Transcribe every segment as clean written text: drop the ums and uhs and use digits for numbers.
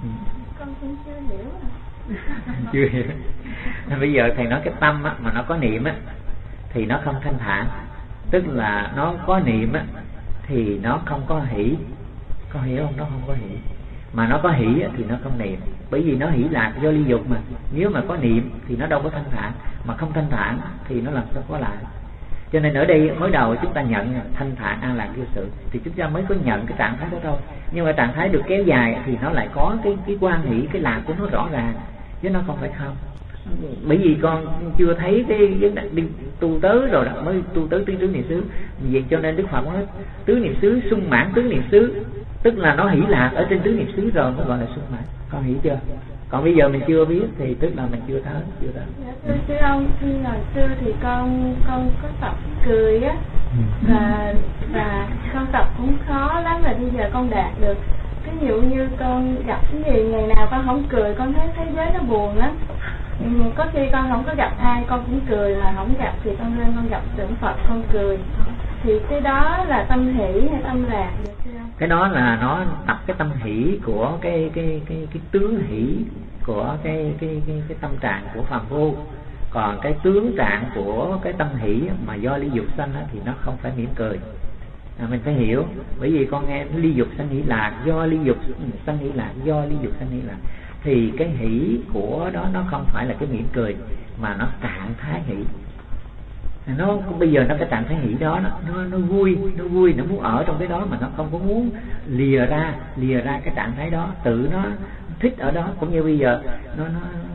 Con cũng chưa hiểu. Chưa hiểu. Bây giờ thầy nói cái tâm á, mà nó có niệm á thì nó không thanh thản, tức là nó có niệm á thì nó không có hỷ, có hiểu không? Nó không có hỷ. Mà nó có hỷ á, thì nó không niệm, bởi vì nó hỷ lạc do ly dục mà. Nếu mà có niệm thì nó đâu có thanh thản, mà không thanh thản thì nó làm sao có lạc. Cho nên ở đây mới đầu chúng ta nhận thanh thản an lạc vô sự thì chúng ta mới có nhận cái trạng thái đó thôi. Nhưng mà trạng thái được kéo dài thì nó lại có cái quan hỷ, cái lạc của nó rõ ràng, chứ nó không phải không. Bởi vì con chưa thấy cái đi tu tới rồi đó mới tu tới tứ niệm xứ. Vậy cho nên Đức Phật nói tứ niệm xứ sung mãn tứ niệm xứ, tức là nó hỷ lạc ở trên tứ niệm xứ rồi mới gọi là sung mãn. Con hiểu chưa? Còn bây giờ mình chưa biết thì tức là mình chưa thấy. Dạ, thưa ông, hồi xưa thì con có tập cười á, và con tập cũng khó lắm, và bây giờ con đạt được. Ví dụ như con gặp cái gì ngày nào con không cười, con thấy thế giới nó buồn lắm. Có khi con không có gặp ai con cũng cười, mà không gặp thì con lên con gặp tượng Phật con cười. Thì cái đó là tâm hỷ hay tâm lạc được không? Cái đó là nó tập cái tâm hỷ của cái tướng hỷ của cái tâm trạng của phàm vô. Còn cái tướng trạng của cái tâm hỷ mà do ly dục sanh thì nó không phải mỉm cười. Mình phải hiểu, bởi vì con nghe ly dục sanh hỷ lạc, do ly dục sanh hỷ lạc, do ly dục sanh hỷ lạc, thì cái hỷ của đó nó không phải là cái mỉm cười, mà nó trạng thái hỷ. Nó bây giờ nó cái trạng thái hỷ đó nó vui, nó muốn ở trong cái đó, mà nó không có muốn lìa ra cái trạng thái đó, tự nó thích ở đó. Cũng như bây giờ nó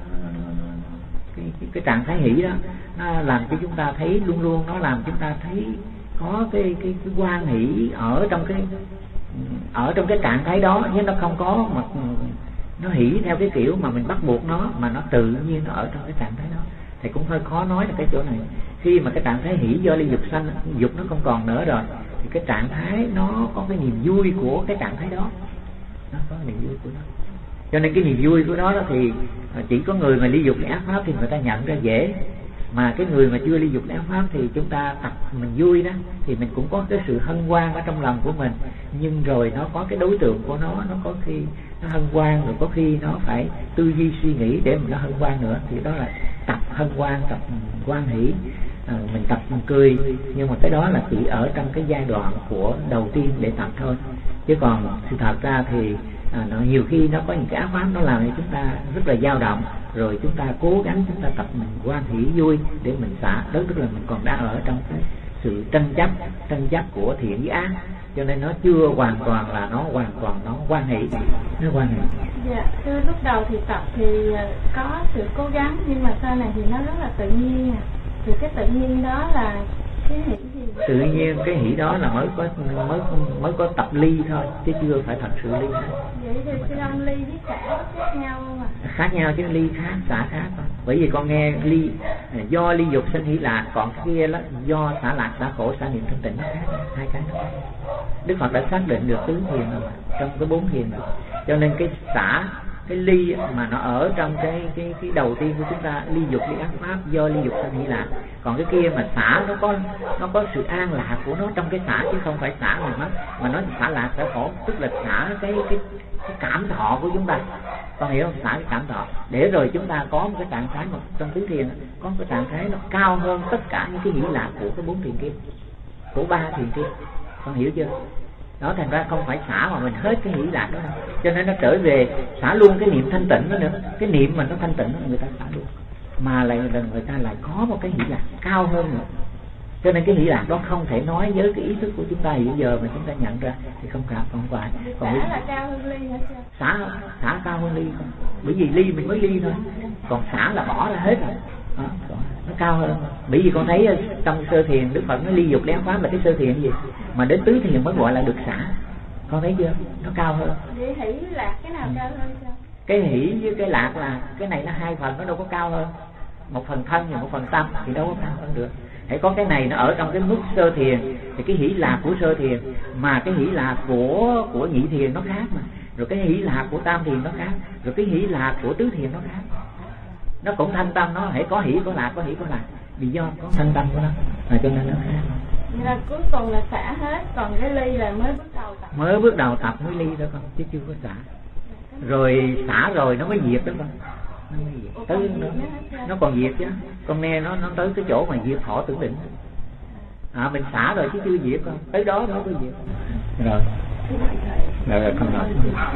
cái trạng thái hỷ đó nó làm cho chúng ta thấy luôn nó làm chúng ta thấy có cái quan hỷ ở trong cái trạng thái đó, nhưng nó không có mà nó hỷ theo cái kiểu mà mình bắt buộc nó, mà nó tự nhiên nó ở trong cái trạng thái đó. Thì cũng hơi khó nói là cái chỗ này. Khi mà cái trạng thái hỷ do ly dục sanh, dục nó không còn nữa rồi, thì cái trạng thái nó có cái niềm vui của cái trạng thái đó, nó có niềm vui của nó. Cho nên cái niềm vui của nó thì chỉ có người mà ly dục ác pháp thì người ta nhận ra dễ. Mà cái người mà chưa ly dục ác pháp thì chúng ta tập mình vui đó, thì mình cũng có cái sự hân hoan ở trong lòng của mình. Nhưng rồi nó có cái đối tượng của nó có khi nó hân hoan, rồi có khi nó phải tư duy suy nghĩ để mà nó hân hoan nữa. Thì đó là tập hân hoan, tập hoan hỷ, mình tập mình cười. Nhưng mà cái đó là chỉ ở trong cái giai đoạn của đầu tiên để tập thôi. Chứ còn sự thật ra thì nó nhiều khi nó có những cái ác pháp nó làm cho chúng ta rất là dao động, rồi chúng ta cố gắng chúng ta tập mình hoan hỷ vui để mình xả. Đó tức là mình còn đang ở trong cái sự tranh chấp của thiện với ác, cho nên nó chưa hoàn toàn là nó hoàn toàn nó hoan hỷ, nó hoan hỷ. Dạ, thưa lúc đầu thì tập thì có sự cố gắng, nhưng mà sau này thì nó rất là tự nhiên. Thì cái tự nhiên đó là cái hỷ gì? Tự nhiên cái hỷ đó là mới có tập ly thôi, chứ chưa phải thật sự ly. Vậy thì sư ông ly với xả khác nhau không ạ? Khác nhau chứ, ly khác xả khác thôi. Bởi vì con nghe ly do ly dục sanh hỷ lạc, còn cái kia đó do xả lạc xả khổ xả niệm thanh tịnh nó khác, hai cái nó khác. Đức Phật đã xác định được tứ thiền rồi, trong cái bốn thiền rồi. Cho nên cái xả, cái ly mà nó ở trong cái đầu tiên của chúng ta, ly dục ly ác pháp do ly dục sanh hỷ lạc. Còn cái kia mà xả nó có sự an lạc của nó trong cái xả, chứ không phải xả mà nó xả lạc xả khổ, tức là xả cái cảm thọ của chúng ta. Con hiểu không? Xả cái cảm thọ để rồi chúng ta có một cái trạng thái, một trong tứ thiền có một cái trạng thái nó cao hơn tất cả những cái hỷ lạc của cái bốn thiền kia, của ba thiền kia. Con hiểu chưa? Đó, thành ra không phải xả mà mình hết cái hỷ lạc đó đâu. Cho nên nó trở về xả luôn cái niệm thanh tịnh đó nữa. Cái niệm mà nó thanh tịnh đó người ta xả luôn, mà lại người ta lại có một cái hỷ lạc cao hơn nữa. Cho nên cái hỷ lạc đó không thể nói với cái ý thức của chúng ta hiện giờ mà chúng ta nhận ra thì không phải. Còn xả là cao hơn ly hả sư? Xả cao hơn ly không? Bởi vì ly mình mới ly thôi, còn xả là bỏ ra hết rồi. Đó, nó cao hơn. Bởi vì con thấy trong sơ thiền Đức Phật nói ly dục ly ác pháp là cái sơ thiền gì, mà đến tứ thiền mới gọi là được xả. Con thấy chưa? Nó cao hơn. Vậy hỷ lạc cái nào cao hơn sao? Cái hỷ với cái lạc là cái này nó hai phần, nó đâu có cao hơn. Một phần thân và một phần tâm thì đâu có cao hơn được. Hãy có cái này nó ở trong cái mức sơ thiền thì cái hỷ lạc của sơ thiền, mà cái hỷ lạc của nhị thiền nó khác mà. Rồi cái hỷ lạc của tam thiền nó khác, rồi cái hỷ lạc của tứ thiền nó khác. Nó cũng thanh tâm, nó hãy có hỷ có lạc, có hỷ có lạc, vì do có thanh tâm của nó cho nên nó khác. Vậy là cuối cùng là xả hết, còn cái ly là mới bước đầu tập. Mới bước đầu tập mới ly thôi con, chứ chưa có xả. Cái rồi xả rồi nó mới diệt đó con. Tới nó còn diệt chứ. Con nghe nó tới cái chỗ mà diệt thọ tưởng định. Mình xả rồi chứ chưa diệt con. Tới đó nó mới diệt. Rồi con nói.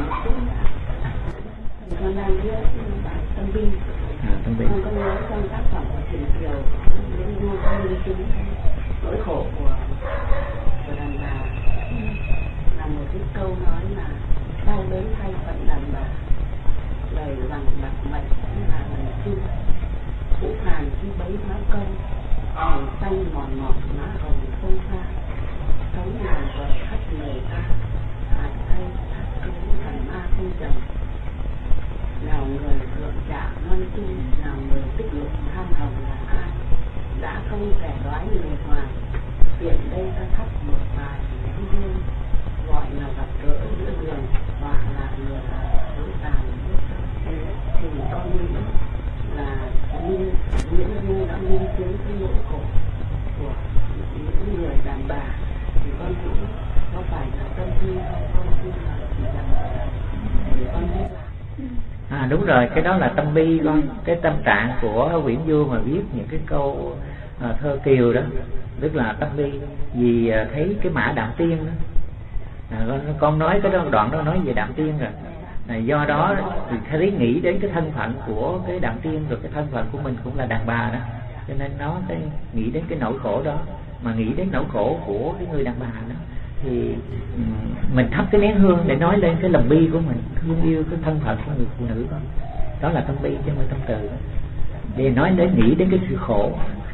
Con đang viết bài tâm bi. Tâm bi. Con nhớ trong tác phẩm của Trịnh Kiều những ngôn ngữ lý tính nỗi khổ của đàn bà là một cái câu nói là đau đớn thay phận đàn bà, lời rằng bạc mệnh là lần chung phụ phàn khi bấy má công, màu xanh mòn mọt má hồng không xa, sống nàng vợ khắp người ta, hạt thay thắt cứu thần ma không chồng. Nào người thượng trả non chung, nào người tích lục tham hồng là ai, đã không kẻ đoái người ngoài, tiện đây ta thắp một vài nén hương, gọi là gặp gỡ giữa đường, họa là lừa dối tàn. Thì con nghĩ là Nguyễn Du đã minh chứng cái nỗi khổ của những người đàn bà, thì con nghĩ có phải là tâm tư hay không, là chỉ là để con biết là đúng rồi, cái đó là tâm bi con. Cái tâm trạng của Nguyễn Du mà viết những cái câu thơ kiều đó, tức là tâm bi. Vì thấy cái mã Đạm Tiên đó, con nói cái đoạn đó nói về Đạm Tiên rồi. Do đó thì thấy nghĩ đến cái thân phận của cái Đạm Tiên, rồi cái thân phận của mình cũng là đàn bà đó, cho nên nó cái nghĩ đến cái nỗi khổ đó. Mà nghĩ đến nỗi khổ của cái người đàn bà đó thì mình thắp cái nén hương để nói lên cái lòng bi của mình, thương yêu cái thân phận của người phụ nữ đó. Đó là tâm bi chứ không phải tâm từ đó. Để nói đến nghĩ đến cái sự khổ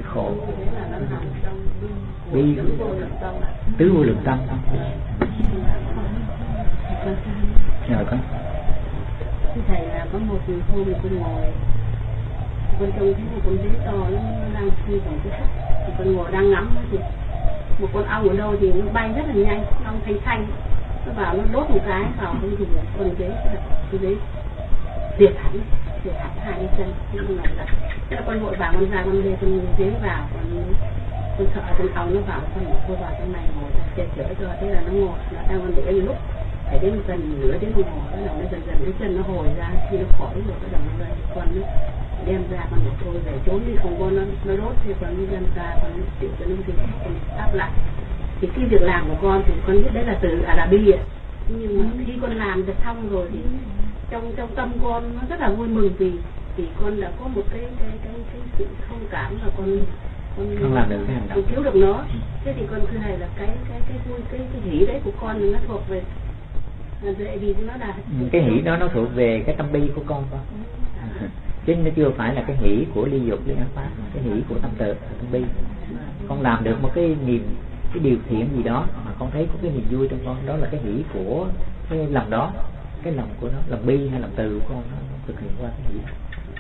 bi tứ vô lượng tâm. Rồi con. Thầy là có một hôm thì con ngồi, con trông thấy một con dế to nó đang phi vào cái thất, thì con ngồi đang ngắm thì một con ong ở đâu thì nó bay rất là nhanh, ong xanh xanh, nó vào nó đốt một cái vào cái gì con dế diệt hẳn hai cái chân, nó ngồi lại. Thế là con vội vàng con ra con đưa con dế vào, con sợ con ong nó vào, con vào trong này ngồi che chở cho. Thế là nó ngồi, nó đang còn để lúc phải đến gần nửa tiếng đồng hồ, bắt đầu nó dần cái chân nó hồi ra, khi nó khỏi rồi bắt đầu nó con nó đem ra, con một thôi về trốn đi, không có nó đốt thì con nó đem ra, con nó chịu cho nó thì con đáp lại. Thì cái việc làm của con thì con biết đấy là từ Arabi ạ, nhưng mà khi con làm được xong rồi thì trong tâm con nó rất là vui mừng, vì con đã có một cái sự thông cảm là con không làm được cái hành động, cứu được nó. Thế thì con thưa thầy là cái vui cái hỷ đấy của con nó thuộc về vì nó là cái hỷ đó nó thuộc về cái tâm bi của con chứ nó chưa phải là cái hỷ của ly dục ly ác pháp. Cái hỷ của tâm tự tâm bi, con làm được một cái điều thiện gì đó mà con thấy có cái niềm vui trong con, đó là cái hỷ của cái lòng đó, cái lòng của nó, lòng bi hay lòng từ của con nó thực hiện qua cái hỷ.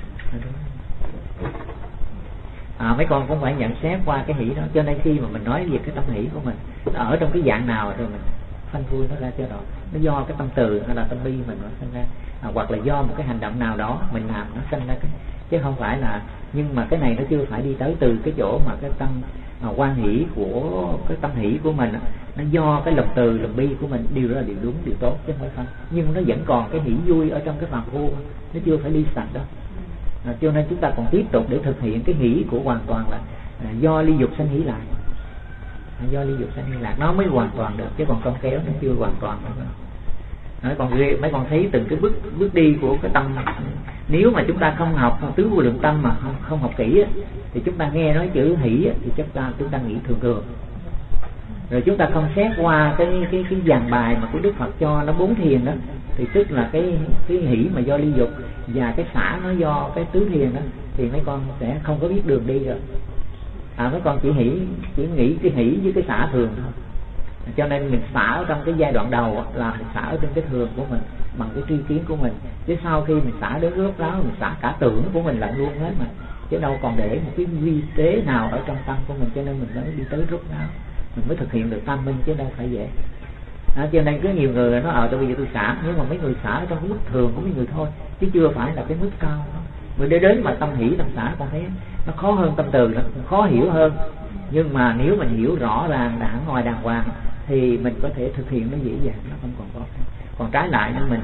Mấy con cũng phải nhận xét qua cái hỷ đó, cho nên khi mà mình nói về cái tâm hỷ của mình nó ở trong cái dạng nào rồi mình phanh phui nó ra cho rõ. Nó do cái tâm từ hay là tâm bi mình nó sinh ra, hoặc là do một cái hành động nào đó mình làm nó sinh ra cái, chứ không phải là. Nhưng mà cái này nó chưa phải đi tới từ cái chỗ mà cái tâm quan hỷ của cái tâm hỷ của mình, nó do cái lòng từ lòng bi của mình, điều đó là điều đúng, điều tốt chứ không phải không. Nhưng nó vẫn còn cái hỷ vui ở trong cái phàm phu, nó chưa phải đi sạch đó. Cho nên chúng ta còn tiếp tục để thực hiện cái hỷ của hoàn toàn là do ly dục sanh hỷ lạc, do ly dục sanh hỷ lạc nó mới hoàn toàn được, chứ còn con kéo nó chưa hoàn toàn được. Còn mấy con thấy từng cái bước đi của cái tâm. Nếu mà chúng ta không học tứ vô lượng tâm mà không học kỹ thì chúng ta nghe nói chữ hỷ thì chắc chúng ta nghĩ thường thường, rồi chúng ta không xét qua cái dàn bài mà của Đức Phật cho nó 4 thiền đó, thì tức là cái hỷ mà do ly dục và cái xả nó do cái tứ thiền đó, thì mấy con sẽ không có biết đường đi rồi. Mấy con chỉ nghĩ cái hỷ với cái xả thường thôi. Cho nên mình xả ở trong cái giai đoạn đầu là mình xả ở trên cái thường của mình bằng cái tri kiến của mình, chứ sau khi mình xả đến rốt ráo mình xả cả tưởng của mình lại luôn hết mà, chứ đâu còn để một cái vi tế nào ở trong tâm của mình. Cho nên mình mới đi tới rốt ráo mình mới thực hiện được tam minh, chứ đâu phải dễ. Cho nên có nhiều người nó tôi bây giờ tôi xả, nhưng mà mấy người xả ở trong cái mức thường của mấy người thôi, chứ chưa phải là cái mức cao. Người để đến mà tâm hỷ tâm xả con thấy nó khó hơn tâm từ, nó khó hiểu hơn. Nhưng mà nếu mình hiểu rõ ràng đàng ngoài đàng hoàng thì mình có thể thực hiện nó dễ dàng, nó không còn khó khăn. Còn trái lại nên mình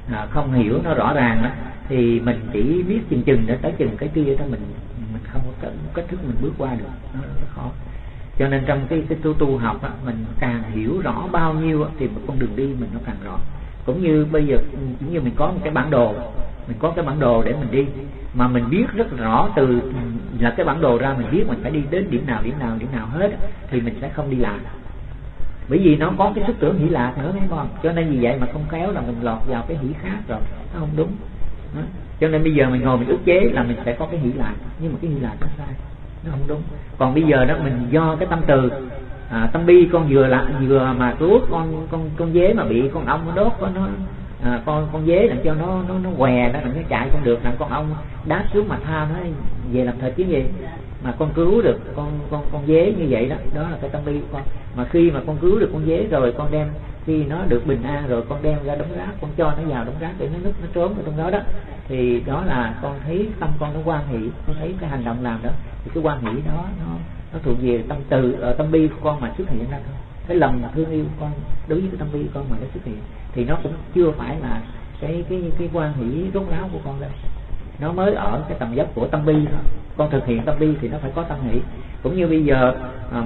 không hiểu nó rõ ràng đó, thì mình chỉ biết chừng để tới chừng cái kia đó mình không có cách thức mình bước qua được, nó rất khó. Cho nên trong cái tu học đó, mình càng hiểu rõ bao nhiêu thì con đường đi mình nó càng rõ. Cũng như bây giờ cũng như mình có một cái bản đồ, để mình đi, mà mình biết rất rõ từ là cái bản đồ ra, mình biết mình phải đi đến điểm nào hết, thì mình sẽ không đi lạc. Bởi vì nó có cái sức tưởng hỷ lạc nữa mấy con. Cho nên vì vậy mà không khéo là mình lọt vào cái hỷ khác rồi, nó không đúng đó. Cho nên bây giờ mình ngồi mình ức chế là mình sẽ có cái hỷ lạc, nhưng mà cái hỷ lạc nó sai, nó không đúng. Còn bây giờ đó mình do cái tâm từ tâm bi, con vừa mà cứu con dế mà bị con ong nó đốt có nó con dế làm cho nó què đó, nó chạy không được, làm con ong đá xuống mà tha nó về làm thịt chứ gì, mà con cứu được con dế như vậy đó, đó là cái tâm bi của con. Mà khi mà con cứu được con dế rồi, con đem khi nó được bình an rồi, con đem ra đống rác, con cho nó vào đống rác để nó núp nó trốn ở trong đó đó, thì đó là con thấy tâm con nó hoan hỷ, con thấy cái hành động làm đó, thì cái hoan hỷ đó nó thuộc về tâm từ tâm bi của con mà xuất hiện ra thôi. Cái lòng thương yêu của con đối với cái tâm bi của con mà nó xuất hiện thì nó cũng chưa phải là cái hoan hỷ rốt ráo của con đâu, nó mới ở cái tầm dấp của tâm bi thôi. Con thực hiện tâm bi thì nó phải có tâm hỷ. Cũng như bây giờ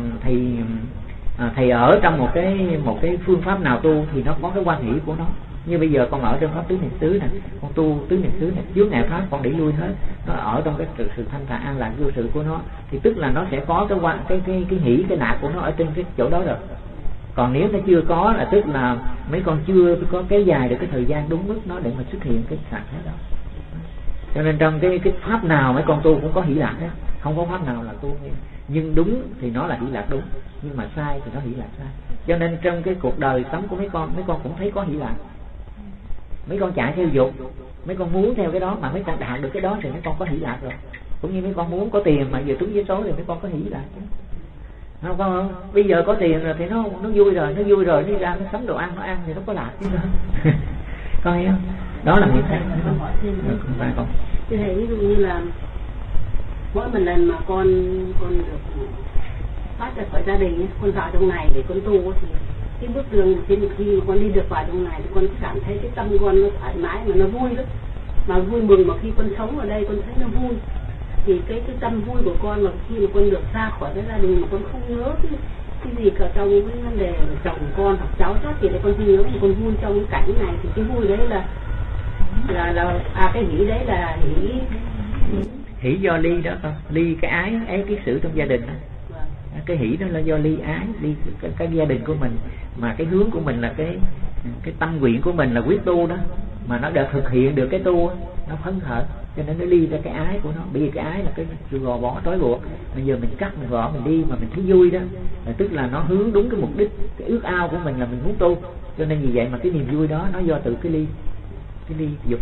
thầy ở trong một cái phương pháp nào tu thì nó có cái hoan hỷ của nó. Như bây giờ con ở trong pháp tứ niệm xứ này, con tu tứ niệm xứ này, chướng ngại pháp con để lui hết, nó ở trong cái sự thanh thản an lạc vô sự của nó, thì tức là nó sẽ có cái hỷ cái lạc của nó ở trên cái chỗ đó rồi. Còn nếu nó chưa có là tức là mấy con chưa có kéo dài được cái thời gian đúng mức nó để mà xuất hiện cái trạng thái đó. Cho nên trong cái pháp nào mấy con tu cũng có hỷ lạc đó, không có pháp nào là tu nhưng đúng thì nó là hỷ lạc đúng, nhưng mà sai thì nó hỷ lạc sai. Cho nên trong cái cuộc đời sống của mấy con cũng thấy có hỷ lạc. Mấy con chạy theo dục, mấy con muốn theo cái đó, mà mấy con đạt được cái đó thì mấy con có hỷ lạc rồi. Cũng như mấy con muốn có tiền mà vừa trúng vé số thì mấy con có hỷ lạc chứ. Không, bây giờ có tiền rồi thì nó vui rồi, đi ra nó sắm đồ ăn nó ăn thì nó có lạc chứ nữa. Con thấy không? Đó là những cái con. Chứ thầy ví dụ như là mỗi một lần mà con được thoát ra khỏi gia đình, con vào trong này để con tu thì cái bước đường trên khi mà con đi được vào trong này thì con cảm thấy cái tâm con nó thoải mái mà nó vui đó, mà vui mừng. Mà khi con sống ở đây con thấy nó vui thì cái tâm vui của con mà khi mà con được ra khỏi cái gia đình mà con không nhớ cái gì cả trong cái vấn đề chồng con hoặc cháu chót gì đấy, con chỉ nhớ mà con vui trong cái cảnh này thì cái vui đấy là cái hỷ đấy là hỷ do ly đó con, ly cái ái cái sự trong gia đình đó. Cái hỷ đó là do ly ái, ly cái gia đình của mình, mà cái hướng của mình là cái tâm nguyện của mình là quyết tu đó, mà nó đã thực hiện được cái tu nó phấn khởi, cho nên nó ly ra cái ái của nó. Bởi vì cái ái là cái sự gò bó trói buộc, bây giờ mình cắt mình gõ mình đi mà mình thấy vui đó, tức là nó hướng đúng cái mục đích, cái ước ao của mình là mình muốn tu. Cho nên vì vậy mà cái niềm vui đó nó do từ cái ly dục.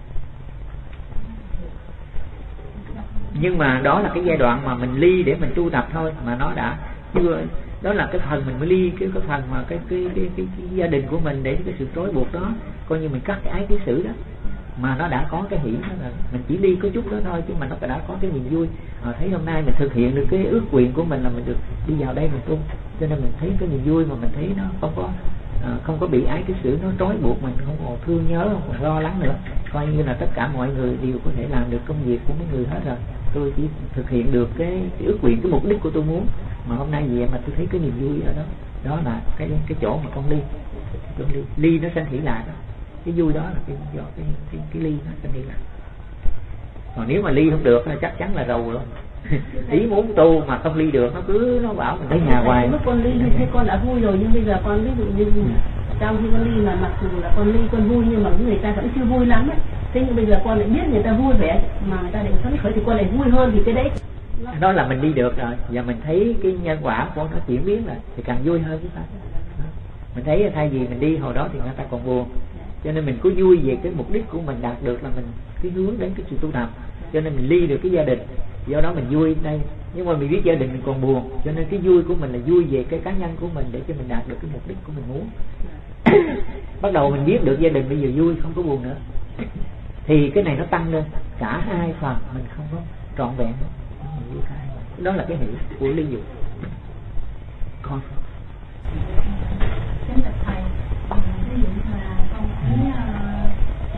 Nhưng mà đó là cái giai đoạn mà mình ly để mình tu tập thôi, mà nó đã chưa, đó là cái phần mình mới ly cái phần mà cái gia đình của mình để cái sự trói buộc đó, coi như mình cắt cái ái cái xử đó, mà nó đã có cái hỷ đó, là mình chỉ ly có chút đó thôi, chứ mà nó đã có cái niềm vui. Thấy hôm nay mình thực hiện được cái ước nguyện của mình là mình được đi vào đây mình tu, cho nên mình thấy cái niềm vui, mà mình thấy nó không có bị ái cái xử nó trói buộc mình, không còn thương nhớ, không còn lo lắng nữa, coi như là tất cả mọi người đều có thể làm được công việc của mấy người hết rồi. Tôi chỉ thực hiện được cái ước nguyện, cái mục đích của tôi muốn, mà hôm nay vậy mà tôi thấy cái niềm vui ở đó. Đó là cái chỗ mà con ly nó sanh hỷ lạc đó. Cái vui đó là do cái ly nó sanh hỷ lạc. Còn nếu mà ly không được là chắc chắn là rầu rồi. Ý muốn tu mà không ly được, nó bảo mình thấy nhà hoài. Lúc con ly thấy con đã vui rồi, nhưng bây giờ con ví dụ như trong khi con ly mà mặc dù là con ly con vui nhưng mà người ta vẫn chưa vui lắm ấy. Thế nhưng bây giờ con lại biết người ta vui vẻ mà người ta lại phấn khởi thì con lại vui hơn, thì cái đấy đó là mình đi được rồi. Và mình thấy cái nhân quả của nó chuyển biến rồi thì càng vui hơn chúng ta. Mình thấy thay vì mình đi hồi đó thì người ta còn buồn, cho nên mình cứ vui về cái mục đích của mình đạt được, là mình cái hướng đến cái sự tu tập, cho nên mình ly được cái gia đình, do đó mình vui đây. Nhưng mà mình biết gia đình mình còn buồn, cho nên cái vui của mình là vui về cái cá nhân của mình để cho mình đạt được cái mục đích của mình muốn. Bắt đầu mình biết được gia đình bây giờ vui, không có buồn nữa, thì cái này nó tăng lên cả hai phần, mình không có trọn vẹn. Đó là cái hiểu của ly dục. Con xin thầy, ví dụ là con thấy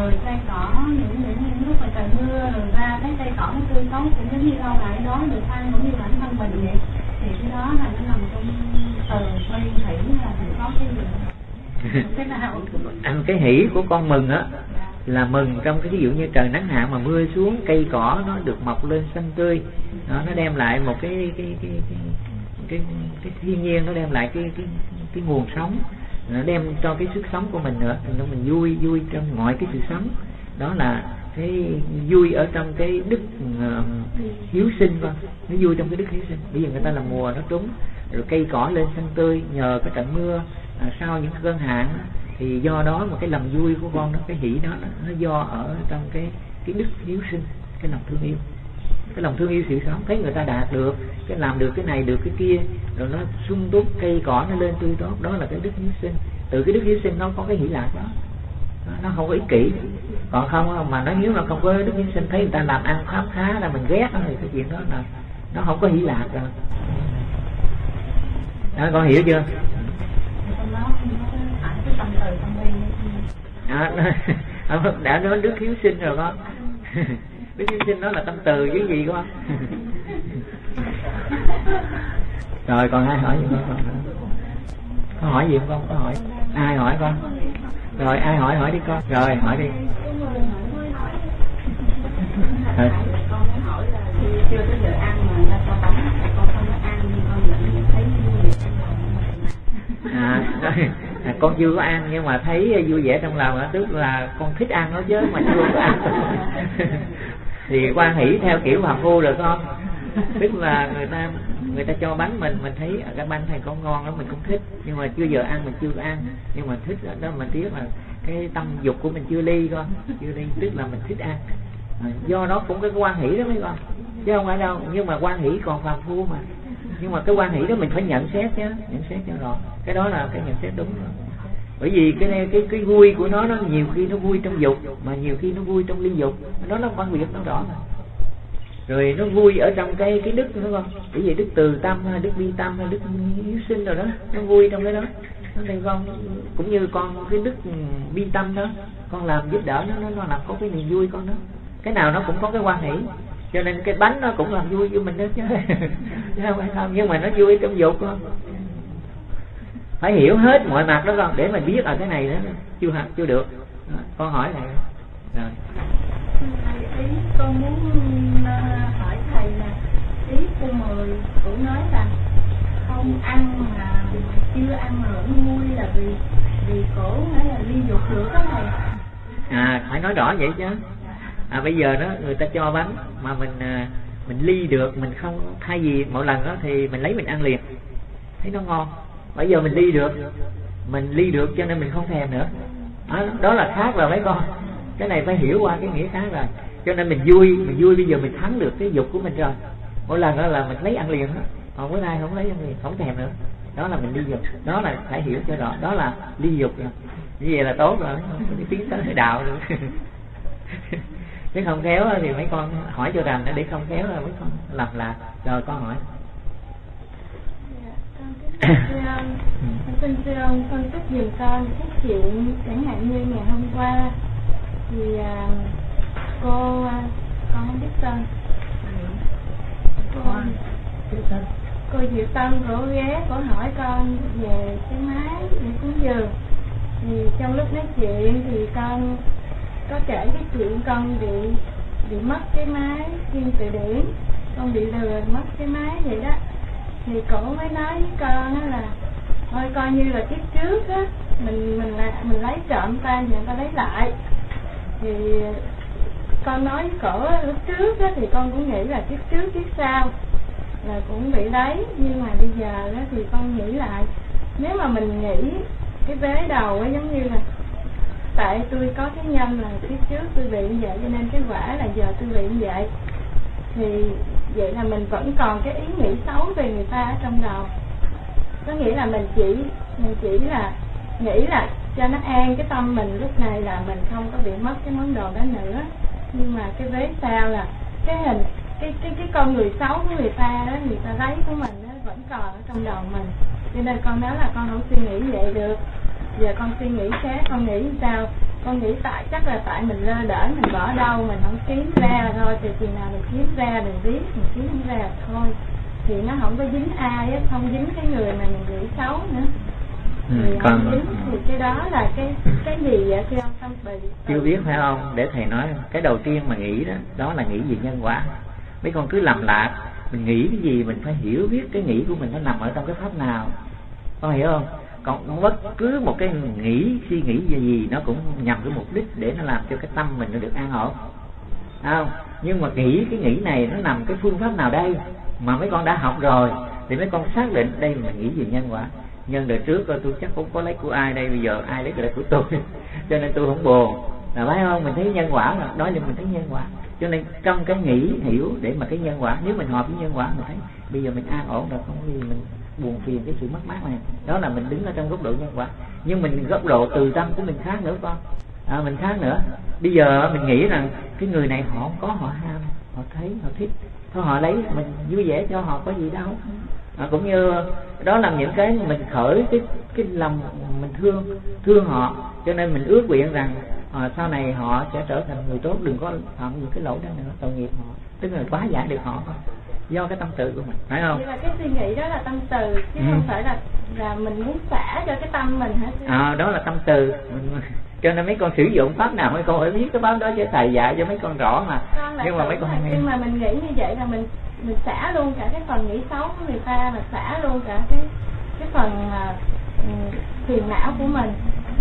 rồi cây cỏ những lúc mà trời mưa rồi ra thấy cây cỏ nó tươi tốt cũng giống như lâu lại đó được ăn cũng như bản thân mình vậy, thì cái đó là nó nằm trong từ nguyên thủy là mình có cái gì cái nào cái hỷ của con mừng á là mừng trong cái ví dụ như trời nắng hạn mà mưa xuống cây cỏ nó được mọc lên xanh tươi, nó đem lại một cái thiên nhiên, nó đem lại cái nguồn sống, nó đem cho cái sức sống của mình nữa, thì nó mình vui trong mọi cái sự sống. Đó là cái vui ở trong cái đức hiếu sinh con, nó vui trong cái đức hiếu sinh. Bây giờ người ta làm mùa nó trúng rồi cây cỏ lên xanh tươi nhờ cái trận mưa sau những cơn hạn, thì do đó mà cái lòng vui của con đó, cái hỷ đó nó do ở trong cái đức hiếu sinh, cái lòng thương yêu, cái lòng thương yêu sự sống. Thấy người ta đạt được cái làm được cái này được cái kia rồi nó sung túc, cây cỏ nó lên tươi tốt, đó là cái đức hiếu sinh. Từ cái đức hiếu sinh nó có cái hỷ lạc đó, nó không có ích kỷ. Còn không mà nó nếu mà không có đức hiếu sinh, thấy người ta làm ăn khám khá là mình ghét thì cái chuyện đó là nó không có hỷ lạc rồi. Đó, con hiểu chưa? Đã nói đức hiếu sinh rồi con. Đức hiếu sinh đó là tâm từ với gì con? Rồi còn ai hỏi gì con? Có hỏi gì không con? Có hỏi? Ai hỏi con? Rồi ai hỏi đi con. Rồi hỏi đi. Con muốn hỏi là chưa tới giờ ăn mà người ta cho bánh, con không có ăn nhưng con vẫn thấy vui vẻ. Con chưa có ăn nhưng mà thấy vui vẻ trong lòng, tức là con thích ăn nó chứ mà chưa có ăn. Thì quan hỷ theo kiểu phàm phu rồi con, tức là người ta cho bánh mình thấy cái bánh này con ngon đó, mình cũng thích, nhưng mà chưa giờ ăn mình chưa có ăn, nhưng mà thích đó mình tiếc là cái tâm dục của mình chưa ly con, chưa ly, tức là mình thích ăn. Do đó cũng cái quan hỷ đó mấy con, chứ không phải đâu. Nhưng mà quan hỷ còn phàm phu mà, nhưng mà cái quan hỷ đó mình phải nhận xét chứ, nhận xét cho rõ. Cái đó là cái nhận xét đúng rồi. Bởi vì cái vui của nó nhiều khi nó vui trong dục, mà nhiều khi nó vui trong ly dục, nó phân biệt nó rõ mà. Rồi nó vui ở trong cái đức nữa con, bởi vì đức từ tâm hay đức bi tâm hay đức hiếu sinh rồi đó, nó vui trong cái đó. Nên con cũng như con cái đức bi tâm đó, con làm giúp đỡ nó làm có cái niềm vui con đó. Cái nào nó cũng có cái quan hỷ, cho nên cái bánh nó cũng làm vui với mình đó chứ. Không phải không, nhưng mà nó vui trong dục con. Phải hiểu hết mọi mặt đó con, để mà biết ở cái này đó chưa được. Con hỏi này. Rồi. Ý con muốn hỏi thầy là ý cô Mười cũng nói là không ăn mà chưa ăn mà vẫn vui là vì cổ hay là ly dục được cái này. Phải nói rõ vậy chứ. Bây giờ đó người ta cho bánh mà mình ly được, mình không, thay vì mỗi lần đó thì mình lấy mình ăn liền, thấy nó ngon. Bây giờ mình ly được cho nên mình không thèm nữa. Đó là khác rồi mấy con. Cái này phải hiểu qua cái nghĩa khác rồi. Cho nên mình vui bây giờ mình thắng được cái dục của mình rồi. Mỗi lần đó là mình lấy ăn liền đó. Còn bữa nay không lấy ăn liền, không thèm nữa. Đó là mình ly dục. Đó là phải hiểu cho rõ. Đó là ly dục rồi. Như vậy là tốt rồi. Cái tiến tới đạo rồi. Chứ không khéo thì mấy con hỏi cho rành để không khéo là mấy con lầm lạc. Rồi con hỏi. Xin sư ông phân tích giùm con cái chuyện chẳng hạn như ngày hôm qua thì con không biết tên, cô Diệu Tân cổ ghé cổ hỏi con về cái máy để cúng dường. Thì trong lúc nói chuyện thì con có kể cái chuyện con bị mất cái máy Thiên Tự Điển, con bị lừa mất cái máy vậy đó. Thì cổ mới nói với con đó là thôi coi như là kiếp trước á mình lấy trộm ta, người ta lấy lại. Thì con nói với cổ lúc trước á thì con cũng nghĩ là kiếp trước kiếp sau là cũng bị lấy, nhưng mà bây giờ á thì con nghĩ lại, nếu mà mình nghĩ cái vế đầu á giống như là tại tôi có cái nhân là kiếp trước tôi bị như vậy cho nên cái quả là giờ tôi bị như vậy, thì vậy là mình vẫn còn cái ý nghĩ xấu về người ta ở trong đầu. Có nghĩa là mình chỉ là nghĩ là cho nó an cái tâm mình lúc này là mình không có bị mất cái món đồ đó nữa, nhưng mà cái vế sau là cái hình cái con người xấu của người ta đó, người ta lấy của mình đó, vẫn còn ở trong đầu mình. Cho nên con nói là con không suy nghĩ vậy được, giờ con suy nghĩ khác, con nghĩ sao con nghĩ chắc là tại mình lơ đễnh, mình bỏ đâu mình không kiếm ra thôi, thì chừng nào mình kiếm ra mình viết, mình kiếm không ra thôi thì nó không có dính ai á, không dính cái người mà mình nghĩ xấu nữa. Thì không dính thì cái đó là cái gì vậy khi ông tâm từ chưa biết phải không? Để thầy nói, cái đầu tiên mà nghĩ đó là nghĩ về nhân quả. Mấy con cứ lầm lạc, mình nghĩ cái gì mình phải hiểu biết cái nghĩ của mình nó nằm ở trong cái pháp nào, con hiểu không? Còn bất cứ một cái suy nghĩ về gì nó cũng nhằm cái mục đích để nó làm cho cái tâm mình nó được an ổn, không? Nhưng mà cái nghĩ này nó nằm cái phương pháp nào đây mà mấy con đã học rồi thì mấy con xác định đây là nghĩ về nhân quả. Nhân đời trước tôi chắc không có lấy của ai đây, bây giờ ai lấy cái của tôi cho nên tôi không buồn, là phải không? Mình thấy nhân quả là đó, là mình thấy nhân quả. Cho nên trong cái nghĩ hiểu để mà cái nhân quả, nếu mình hợp với nhân quả mình thấy bây giờ mình an ổn rồi, không có gì mình buồn phiền cái sự mất mát này, đó là mình đứng ở trong góc độ nhân quả. Nhưng mình góc độ từ tâm của mình khác nữa con, mình khác nữa. Bây giờ mình nghĩ rằng cái người này họ không có, họ ham, họ thấy, họ thích, thôi họ lấy, mình vui vẻ cho họ, có gì đâu. Cũng như đó là những cái mình khởi cái lòng mình thương họ, cho nên mình ước nguyện rằng sau này họ sẽ trở thành người tốt, đừng có phạm những cái lỗi đó nữa, tội nghiệp họ, tức là quá giải được họ thôi, do cái tâm từ của mình, phải không? Nhưng mà cái suy nghĩ đó là tâm từ chứ không phải là mình muốn xả cho cái tâm mình hả? Đó là tâm từ. Cho nên mấy con sử dụng pháp nào mấy con phải biết cái pháp đó, chứ thầy dạy cho mấy con rõ mà. Nhưng mà mấy con khi mà mình nghĩ như vậy là mình xả luôn cả cái phần nghĩ xấu của người ta, mà xả luôn cả cái phần phiền não của mình.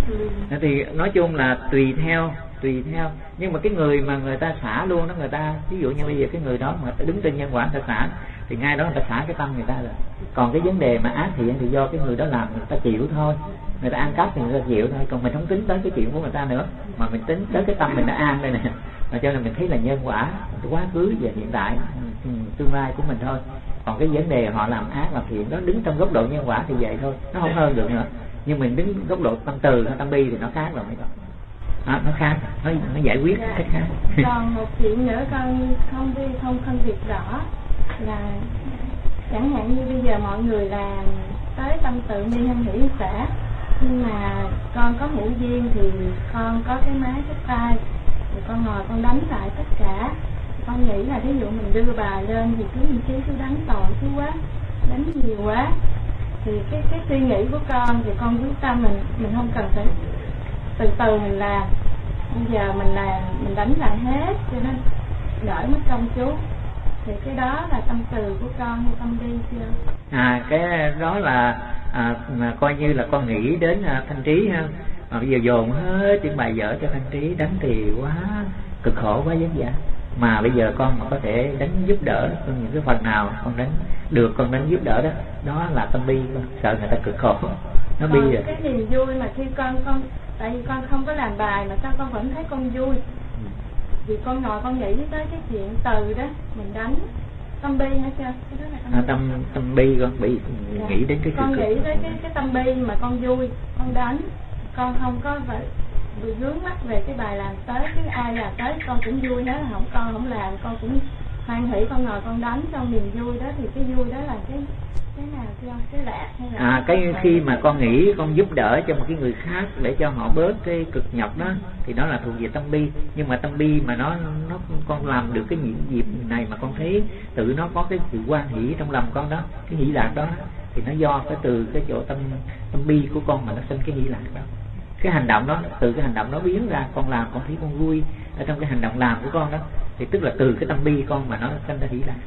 Thì nói chung là tùy theo. Nhưng mà cái người mà người ta xả luôn đó, người ta ví dụ như bây giờ cái người đó mà đứng trên nhân quả người ta xả thì ngay đó người ta xả cái tâm người ta rồi. Còn cái vấn đề mà ác thiện thì do cái người đó làm, người ta chịu thôi, người ta ăn cắp thì người ta chịu thôi. Còn mình không tính tới cái chuyện của người ta nữa, mà mình tính tới cái tâm mình đã an đây nè. Cho nên mình thấy là nhân quả quá khứ và hiện tại, tương lai của mình thôi. Còn cái vấn đề họ làm ác làm thiện đó, đứng trong góc độ nhân quả thì vậy thôi, nó không hơn được nữa. Nhưng mình đứng góc độ tâm từ hay tâm bi thì nó khác rồi mấy con. Nó khác, nó giải quyết cách khác. Còn một chuyện nữa con không phân biệt rõ là chẳng hạn như bây giờ mọi người làm tới tâm tự mi hân hỷ xả, nhưng mà con có hữu duyên thì con có cái máy cái tay thì con ngồi con đánh lại tất cả. Con nghĩ là ví dụ mình đưa bài lên thì cứ đánh tội chứ quá, đánh nhiều quá, thì cái suy nghĩ của con thì con quyết tâm mình không cần phải từ từ mình làm. Bây giờ mình làm, mình đánh lại hết cho nên đỡ mất công chú. Thì cái đó là tâm từ của con hay tâm đi chưa? Cái đó là coi như là con nghĩ đến Thanh Trí ha. Mà bây giờ dồn hết những bài vở cho Thanh Trí đánh thì quá cực khổ, quá vất vả. Mà bây giờ con mà có thể đánh giúp đỡ những cái phần nào con đánh được, con đánh giúp đỡ đó, đó là tâm bi. Con sợ người ta cực khổ, nó bi rồi. Cái niềm vui mà khi con tại vì con không có làm bài mà sao con vẫn thấy con vui, vì con ngồi con nghĩ tới cái chuyện từ đó mình đánh tâm bi hả chưa? Cái đó là tâm bi. Con bị nghĩ đến cái con nghĩ tới cái tâm bi mà con vui, con đánh, con không có phải bị vướng mắc về cái bài làm tới, chứ ai làm tới con cũng vui hết, con không làm con cũng hoan hỷ, con ngồi con đánh trong niềm vui đó. Thì cái vui đó là cái nào chưa? Cái lạc hay là cái khi mà con nghĩ con giúp đỡ cho một cái người khác để cho họ bớt cái cực nhọc đó thì đó là thuộc về tâm bi. Nhưng mà tâm bi mà nó con làm được cái những dịp này mà con thấy tự nó có cái sự hoan hỷ trong lòng con đó, cái hỷ lạc đó thì nó do cái từ cái chỗ tâm bi của con mà nó sinh cái hỷ lạc đó. Cái hành động đó, từ cái hành động đó biến ra con làm con thấy con vui ở trong cái hành động làm của con đó, thì tức là từ cái tâm bi con mà nó sinh ra hỷ lạc,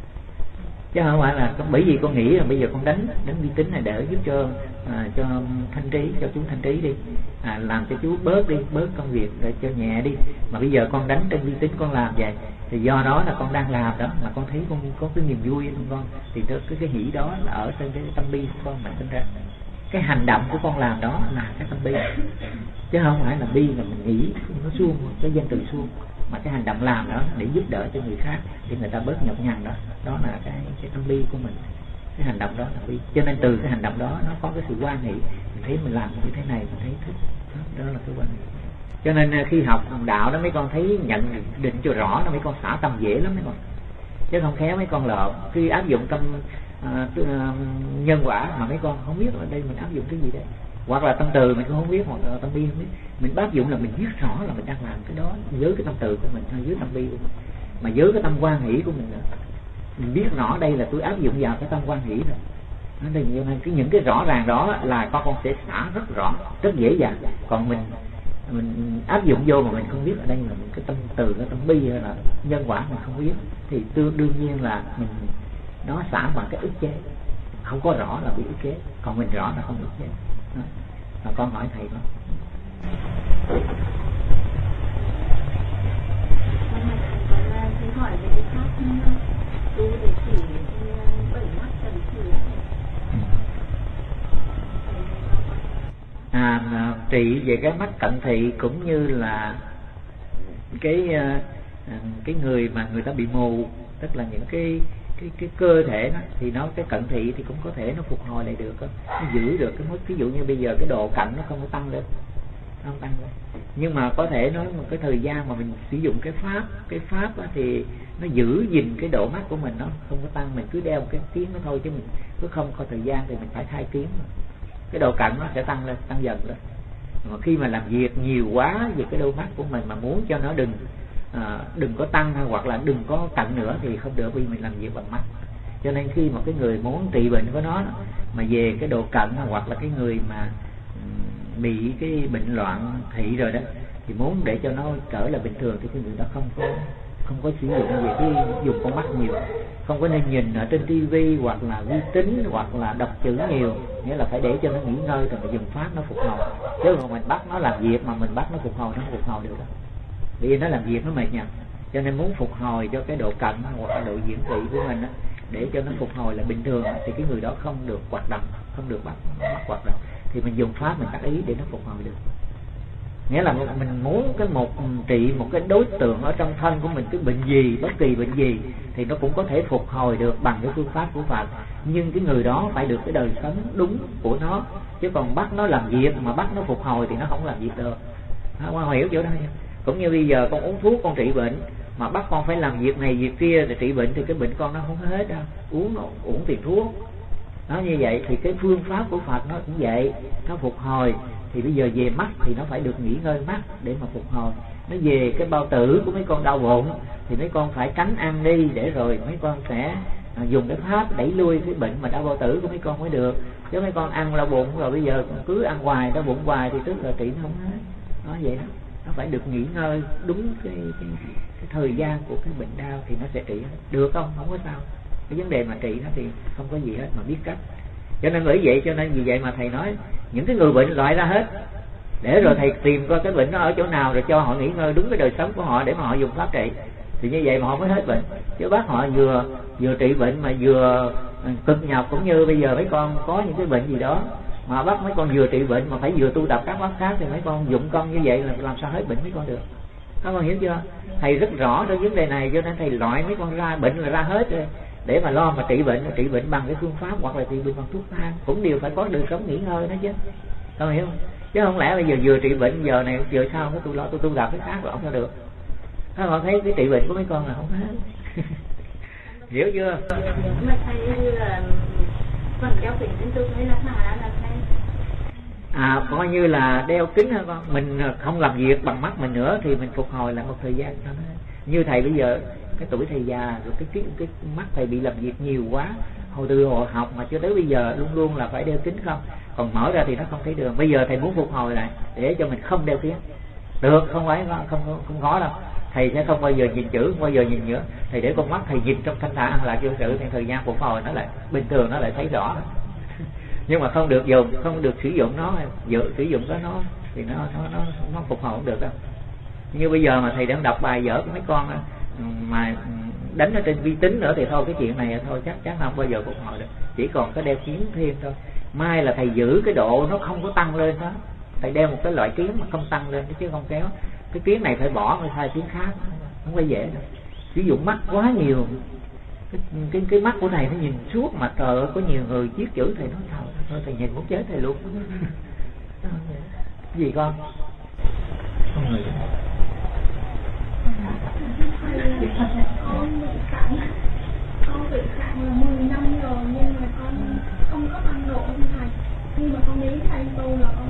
chứ không phải là bởi vì con nghĩ là bây giờ con đánh vi tính này để giúp cho Thanh Trí, cho chú Thanh Trí đi, làm cho chú bớt công việc để cho nhẹ đi. Mà bây giờ con đánh trên vi tính con làm vậy thì do đó là con đang làm đó mà con thấy con có cái niềm vui trong con, thì cái hỷ đó là ở trên cái tâm bi của con mà sinh ra. Cái hành động của con làm đó là cái tâm bi, chứ không phải là bi là mình nghĩ nó suông, cái danh từ suông, mà cái hành động làm đó để giúp đỡ cho người khác để người ta bớt nhọc nhằn đó, đó là cái tâm bi của mình. Cái hành động đó là bi, cho nên từ cái hành động đó nó có cái sự hoan hỷ, mình thấy mình làm như thế này mình thấy thích, đó là cái hoan hỷ. Cho nên khi học đạo đó mấy con thấy nhận định cho rõ nó mấy con xả tâm dễ lắm mấy con, chứ không khéo mấy con lợn khi áp dụng tâm nhân quả mà mấy con không biết ở đây mình áp dụng cái gì đấy. hoặc là tâm từ mình cũng không biết, hoặc là tâm bi không biết. Mình áp dụng là mình biết rõ là mình đang làm cái đó với cái tâm từ của mình hay với tâm bi của mình, mà với cái tâm hoan hỷ của mình nữa. Mình biết rõ đây là tôi áp dụng vào cái tâm hoan hỷ rồi. Nó thì những cái rõ ràng đó là con sẽ xả rất rõ, rất dễ dàng. Còn mình áp dụng vô mà mình không biết ở đây là cái tâm từ, cái tâm bi hay là nhân quả mình không biết, thì đương nhiên là mình nó xả bằng cái ức chế. Không có rõ là bị ức chế, còn mình rõ là không ức chế. Mà con hỏi thầy con. Thầy hỏi về cái pháp tu để chỉ bảy mắt cận thị. Trị về cái mắt cận thị cũng như là cái người mà người ta bị mù, tức là những cái cơ thể đó, thì nó cái cận thị thì cũng có thể nó phục hồi lại được, nó giữ được cái mức. Ví dụ như bây giờ cái độ cận nó không có tăng lên, nó không tăng lên, nhưng mà có thể nói một cái thời gian mà mình sử dụng cái pháp đó, thì nó giữ gìn cái độ mắt của mình nó không có tăng, mình cứ đeo cái kiến nó thôi, chứ mình cứ không có thời gian thì mình phải thay kiến, cái độ cận nó sẽ tăng lên, tăng dần lên. Mà khi mà làm việc nhiều quá về cái đôi mắt của mình mà muốn cho nó đừng có tăng hoặc là đừng có cận nữa thì không được, vì mình làm việc bằng mắt. Cho nên khi mà cái người muốn trị bệnh của nó mà về cái độ cận, hoặc là cái người mà bị cái bệnh loạn thị rồi đó, thì muốn để cho nó trở lại bình thường thì cái người đó không có sử dụng về cái dùng con mắt nhiều, không có nên nhìn ở trên tivi hoặc là vi tính hoặc là đọc chữ nhiều, nghĩa là phải để cho nó nghỉ ngơi rồi mình dùng pháp nó phục hồi. Chứ còn mình bắt nó làm việc mà mình bắt nó phục hồi, nó không phục hồi được đâu, vì nó làm việc nó mệt nhọc. Cho nên muốn phục hồi cho cái độ cận hoặc là độ diễn trị của mình đó, để cho nó phục hồi là bình thường, thì cái người đó không được hoạt động, không được bắt hoạt động, thì mình dùng pháp mình tác ý để nó phục hồi được. Nghĩa là mình muốn trị một cái đối tượng ở trong thân của mình, cái bệnh gì, bất kỳ bệnh gì thì nó cũng có thể phục hồi được bằng cái phương pháp của Phật, nhưng cái người đó phải được cái đời sống đúng của nó, chứ còn bắt nó làm việc mà bắt nó phục hồi thì nó không làm việc được. Con hiểu chỗ đó không? Cũng như bây giờ con uống thuốc con trị bệnh mà bắt con phải làm việc này việc kia để trị bệnh thì cái bệnh con nó không hết đâu, uống tiền thuốc. Nó như vậy thì cái phương pháp của Phật nó cũng vậy, nó phục hồi. Thì bây giờ về mắt thì nó phải được nghỉ ngơi mắt để mà phục hồi. Nó về cái bao tử của mấy con đau bụng thì mấy con phải tránh ăn đi, để rồi mấy con sẽ dùng cái pháp đẩy lui cái bệnh mà đau bao tử của mấy con mới được. Chứ mấy con ăn đau bụng rồi bây giờ cứ ăn hoài đau bụng hoài thì tức là trị nó không hết. Nó vậy đó, nó phải được nghỉ ngơi đúng cái thời gian của cái bệnh đau thì nó sẽ trị được. Không có sao. Cái vấn đề mà trị nó thì không có gì hết mà biết cách. Cho nên bởi vậy, vì vậy mà thầy nói những cái người bệnh loại ra hết, để rồi thầy tìm coi cái bệnh nó ở chỗ nào rồi cho họ nghỉ ngơi đúng cái đời sống của họ để mà họ dùng pháp trị. Thì như vậy mà họ mới hết bệnh. Chứ bác họ vừa trị bệnh mà vừa cực nhọc, cũng như bây giờ mấy con có những cái bệnh gì đó mà bắt mấy con vừa trị bệnh mà phải vừa tu tập các pháp khác, thì mấy con dụng công như vậy là làm sao hết bệnh mấy con được. Các con hiểu chưa? Thầy rất rõ trong vấn đề này, cho nên thầy loại mấy con ra bệnh là ra hết rồi, để mà lo mà trị bệnh bằng cái phương pháp hoặc là trị bệnh bằng thuốc thang, cũng đều phải có đời sống nghỉ ngơi đó chứ. Con hiểu không? Chứ không lẽ bây giờ vừa trị bệnh giờ này giờ sao cái tôi lo tôi tu tập cái khác rồi không sao được. Các bạn thấy cái trị bệnh của mấy con là không hết. Hiểu chưa? Mà thầy như là phần đeo kính tôi thấy là thầy coi như là đeo kính hả con? Mình không làm việc bằng mắt mình nữa thì mình phục hồi lại một thời gian cho nó. Như thầy bây giờ cái tuổi thầy già rồi, cái mắt thầy bị làm việc nhiều quá, hồi học mà cho tới bây giờ luôn luôn là phải đeo kính không, còn mở ra thì nó không thấy đường. Bây giờ thầy muốn phục hồi lại để cho mình không đeo kính được, không không có đâu. Thầy sẽ không bao giờ nhìn chữ, không bao giờ nhìn nữa. Thầy để con mắt thầy nhìn trong thanh thản là vô sự, thì thời gian phục hồi nó lại bình thường, nó lại thấy rõ. Nhưng mà không được dùng, không được sử dụng nó, sử dụng nó thì nó phục hồi không được đâu. Như bây giờ mà thầy đang đọc bài vở của mấy con mà đánh ở trên vi tính nữa thì thôi, cái chuyện này thôi chắc chắn không bao giờ phục hồi được, chỉ còn cái đeo kiến thêm thôi. Mai là thầy giữ cái độ nó không có tăng lên đó, thầy đeo một cái loại kiến mà không tăng lên chứ không kéo. Cái kiến này phải bỏ, phải thay kiến khác, không phải dễ đâu. Sử dụng mắt quá nhiều, cái mắt của thầy nó nhìn suốt mà trời ơi, có nhiều người viết chữ thầy nói thôi thầy nhìn muốn chết thầy luôn. Gì con? Không người. Con bị cạn là 10 năm rồi nhưng mà con không có tăng độ như thầy. Nhưng mà con nghĩ thầy tu là con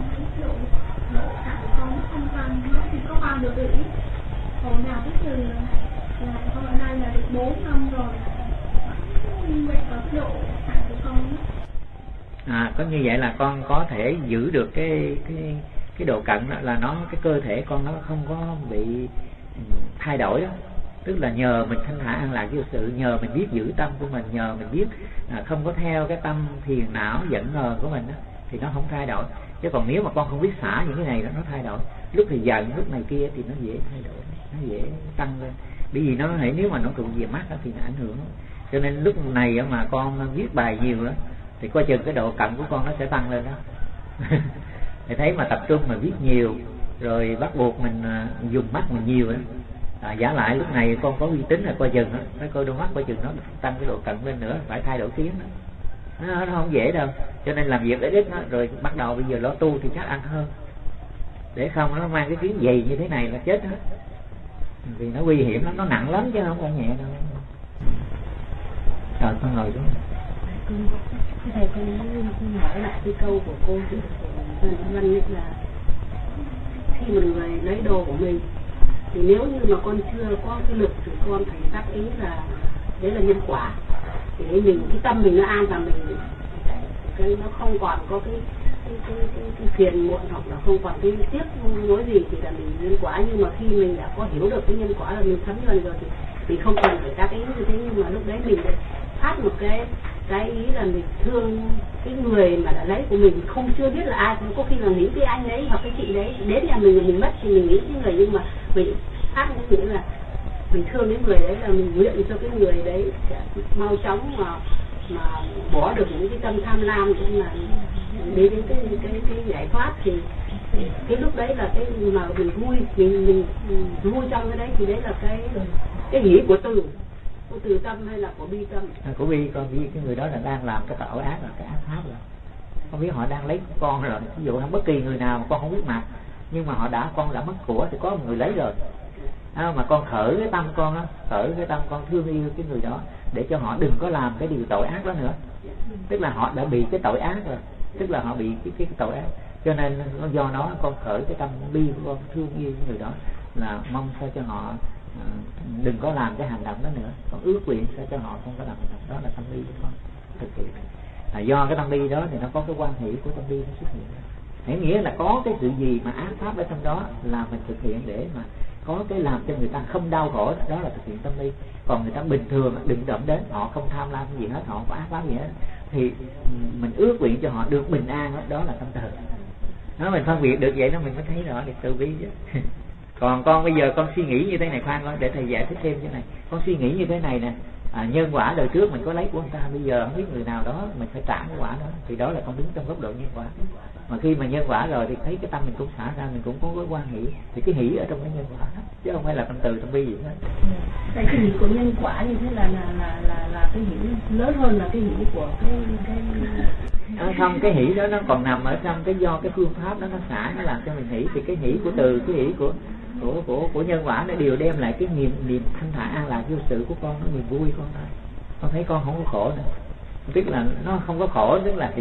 làm được ít. Hồi nào cái trường là con ở đây là được 4 năm rồi. Vậy có cái độ hạn của con. Có như vậy là con có thể giữ được cái độ cận đó, là nó cái cơ thể con nó không có bị thay đổi đó. Tức là nhờ mình thanh thản an lạc vô sự, nhờ mình biết giữ tâm của mình, nhờ mình biết không có theo cái tâm phiền não giận hờn của mình đó, thì nó không thay đổi. Chứ còn nếu mà con không biết xả những cái này đó, nó thay đổi. Lúc thì giận, lúc này kia thì nó dễ thay đổi, nó dễ tăng lên. Bởi vì nó nếu mà nó thuộc về mắt đó, thì nó ảnh hưởng. Cho nên lúc này mà con viết bài nhiều đó, thì coi chừng cái độ cận của con nó sẽ tăng lên đó. Thì thấy mà tập trung mà viết nhiều, rồi bắt buộc mình dùng mắt mình nhiều đó. Giả lại lúc này con có uy tín là coi chừng đó, cái coi đôi mắt coi chừng nó tăng cái độ cận lên nữa, phải thay đổi kiến đó. Nó không dễ đâu. Cho nên làm việc ít đó, rồi bắt đầu bây giờ lo tu thì chắc ăn hơn. Để không nó mang cái kiến dày như thế này là chết hết. Vì nó nguy hiểm lắm, nó nặng lắm chứ không phải nhẹ đâu. Rồi con ngồi xuống. Thầy con hỏi lại cái câu của cô Văn ấy là khi một người lấy đồ của mình thì nếu như mà con chưa có cái lực thì con phải tác ý là đấy là nhân quả, thì mình cái tâm mình nó an và mình cái nó không còn có cái phiền muộn hoặc là không còn cái tiếc nuối gì thì là mình nhân quả. Nhưng mà khi mình đã có hiểu được cái nhân quả là mình thấm dần rồi thì mình không cần phải tác ý như thế. Nhưng mà lúc đấy mình lại phát một cái ý là mình thương cái người mà đã lấy của mình, không chưa biết là ai, có khi là nghĩ cái anh ấy hoặc cái chị đấy đến nhà mình mất thì mình nghĩ cái người, nhưng mà mình phát cái nghĩa là mình thương cái người đấy, là mình nguyện cho cái người đấy sẽ mau chóng mà bỏ được những cái tâm tham lam cũng là đi đến cái giải thoát. Thì cái lúc đấy là cái mà mình vui, mình vui trong cái đấy, thì đấy là cái nghĩ của từ tâm hay là của bi tâm? Của bi. Con biết cái người đó là đang làm cái tội ác, là cái ác pháp rồi. Con biết họ đang lấy con rồi. Ví dụ không bất kỳ người nào mà con không biết mặt, nhưng mà con đã mất của thì có một người lấy rồi. Mà con khởi cái tâm con á, khởi cái tâm con thương yêu cái người đó để cho họ đừng có làm cái điều tội ác đó nữa. Tức là họ đã bị cái tội ác rồi, tức là họ bị cái tội ác. Cho nên do nó con khởi cái tâm bi của con thương yêu cái người đó, là mong sao cho họ đừng có làm cái hành động đó nữa. Con ước nguyện sao cho họ không có làm hành động đó, là tâm bi của con thực hiện. Do cái tâm bi đó thì nó có cái quan hệ của tâm bi nó xuất hiện. Hãy nghĩa là có cái sự gì mà ác pháp ở trong đó là mình thực hiện để mà có cái làm cho người ta không đau khổ, đó là thực hiện tâm bi. Còn người ta bình thường đừng động đến, họ không tham lam gì hết, họ không có ác pháp gì hết, thì mình ước nguyện cho họ được bình an, đó là tâm từ. Nó mình phân biệt được vậy đó mình mới thấy rõ được từ bi chứ. Còn con bây giờ con suy nghĩ như thế này, khoan con để thầy giải thích thêm cái này. Con suy nghĩ như thế này nè, nhân quả đời trước mình có lấy của người ta, bây giờ không biết người nào đó mình phải trả cái quả đó, thì đó là con đứng trong góc độ nhân quả. Mà khi mà nhân quả rồi thì thấy cái tâm mình cũng xả ra, mình cũng có cái quan hỷ, thì cái hỷ ở trong cái nhân quả đó, chứ không phải là tâm từ tâm bi gì hết. Cái hỷ của nhân quả như thế là cái hỷ lớn hơn là cái hỷ của cái không, cái hỷ đó nó còn nằm ở trong cái do cái phương pháp đó nó xả, nó làm cho mình hỷ. Thì cái hỷ của từ, cái hỷ của nhân quả nó đều đem lại cái niềm thanh thản an lạc vô sự của con, nó niềm vui con thôi. Con thấy con không có khổ nữa, tức là nó không có khổ, tức là hỷ.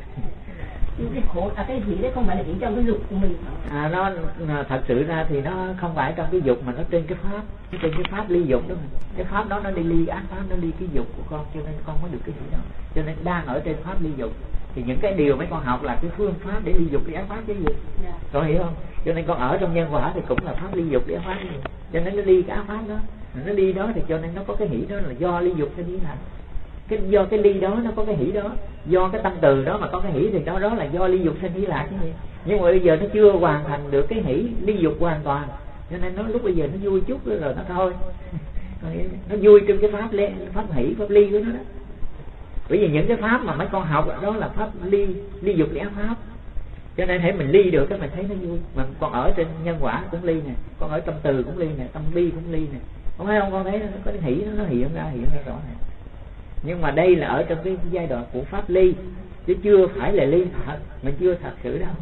Cái khổ cái hỷ đấy không phải là chỉ trong cái dục của mình. Nó thật sự ra thì nó không phải trong cái dục mà nó trên cái pháp, trên cái pháp ly dục đó. Cái pháp đó nó đi ly ác pháp, nó ly cái dục của con, cho nên con mới được cái hỷ đó. Cho nên đang ở trên pháp ly dục, thì những cái điều mấy con học là cái phương pháp để ly dục ly ác pháp chứ gì. Con hiểu không? Cho nên con ở trong nhân quả thì cũng là pháp ly dục ly ác pháp, cho nên nó ly cái ác pháp đó, nó đi đó, thì cho nên nó có cái hỷ đó là do ly dục sẽ đi thành. Do cái ly đó nó có cái hỷ đó, do cái tâm từ đó mà có cái hỷ, thì đó là do ly dục sinh hỷ lạc chứ gì. Nhưng mà bây giờ nó chưa hoàn thành được cái hỷ ly dục hoàn toàn, cho nên nó lúc bây giờ nó vui chút rồi nó thôi. Nó vui trong cái pháp hỷ, pháp ly của nó đó. Bởi vì những cái pháp mà mấy con học đó là pháp ly dục ly ác pháp, cho nên hãy mình ly được cái mình thấy nó vui. Mà còn ở trên nhân quả cũng ly nè, con ở tâm từ cũng ly nè, tâm bi cũng ly nè, không thấy không? Con thấy nó có cái hỷ nó hiện ra rõ này. Nhưng mà đây là ở trong cái giai đoạn của pháp ly, chứ chưa phải là ly thật, mình chưa thật sự đâu.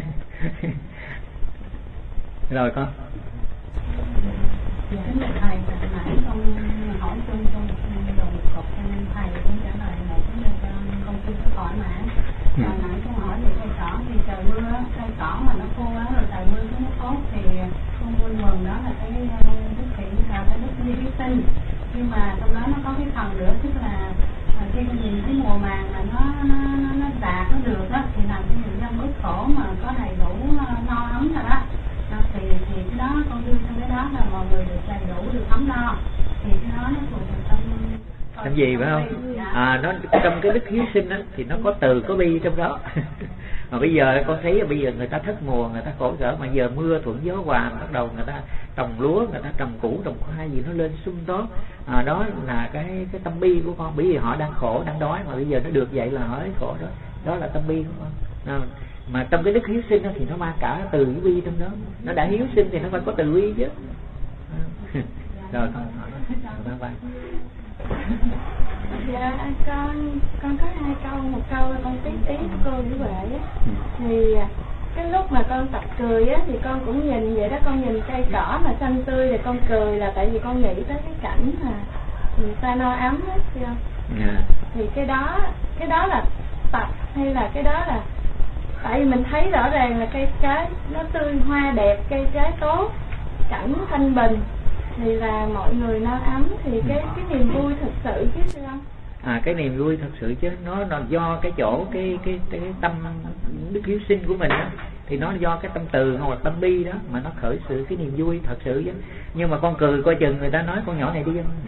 Rồi con. Dạ, thầy nãy con hỏi trong đồng cột thầy cũng trả lời một vấn đề con chưa có hỏi mà. Hồi nãy con hỏi về cây cỏ thì trời mưa, cây cỏ mà nó khô á, rồi trời mưa nó tốt thì con vui mừng đó là cái đức thiện là cái đức như ký sinh, nhưng mà trong đó nó có cái phần nữa, tức là khi con nhìn thấy mùa màng mà nó đạt nó được đó thì làm cho người dân bớt khổ mà có đầy đủ no ấm rồi đó. Thì cái đó con vui trong cái đó là mọi người được đầy đủ, được ấm no, thì cái đó nó thuộc về trong gì phải không? Nó trong cái đức hiếu sinh đó thì nó có từ có bi trong đó. Mà bây giờ con thấy bây giờ người ta thất mùa, người ta khổ sở, mà giờ mưa thuận gió hòa, bắt đầu người ta trồng lúa, người ta trồng củ, trồng khoai gì nó lên sung tốt. Đó là cái tâm bi của con, bởi vì họ đang khổ, đang đói, mà bây giờ nó được vậy là họ ấy khổ đó. Đó là tâm bi của con. Mà trong cái đức hiếu sinh đó thì nó mang cả từ với bi trong đó. Nó đã hiếu sinh thì nó phải có từ bi chứ. Rồi con hỏi. Dạ con có 2 câu, một câu là con tiếp ý của cô Lý Huệ á. Thì cái lúc mà con tập cười á thì con cũng nhìn vậy đó, con nhìn cây cỏ mà xanh tươi thì con cười là tại vì con nghĩ tới cái cảnh mà người ta no ấm hết chưa? Thì cái đó là tập hay là cái đó là tại vì mình thấy rõ ràng là cây trái nó tươi hoa đẹp, cây trái tốt, cảnh thanh bình thì là mọi người no ấm, thì cái niềm vui thật sự chứ sư không? Cái niềm vui thật sự chứ nó do cái chỗ cái tâm đức hiếu sinh của mình đó, thì nó do cái tâm từ hoặc là tâm bi đó mà nó khởi sự cái niềm vui thật sự chứ. Nhưng mà con cười coi chừng người ta nói con nhỏ này đi không?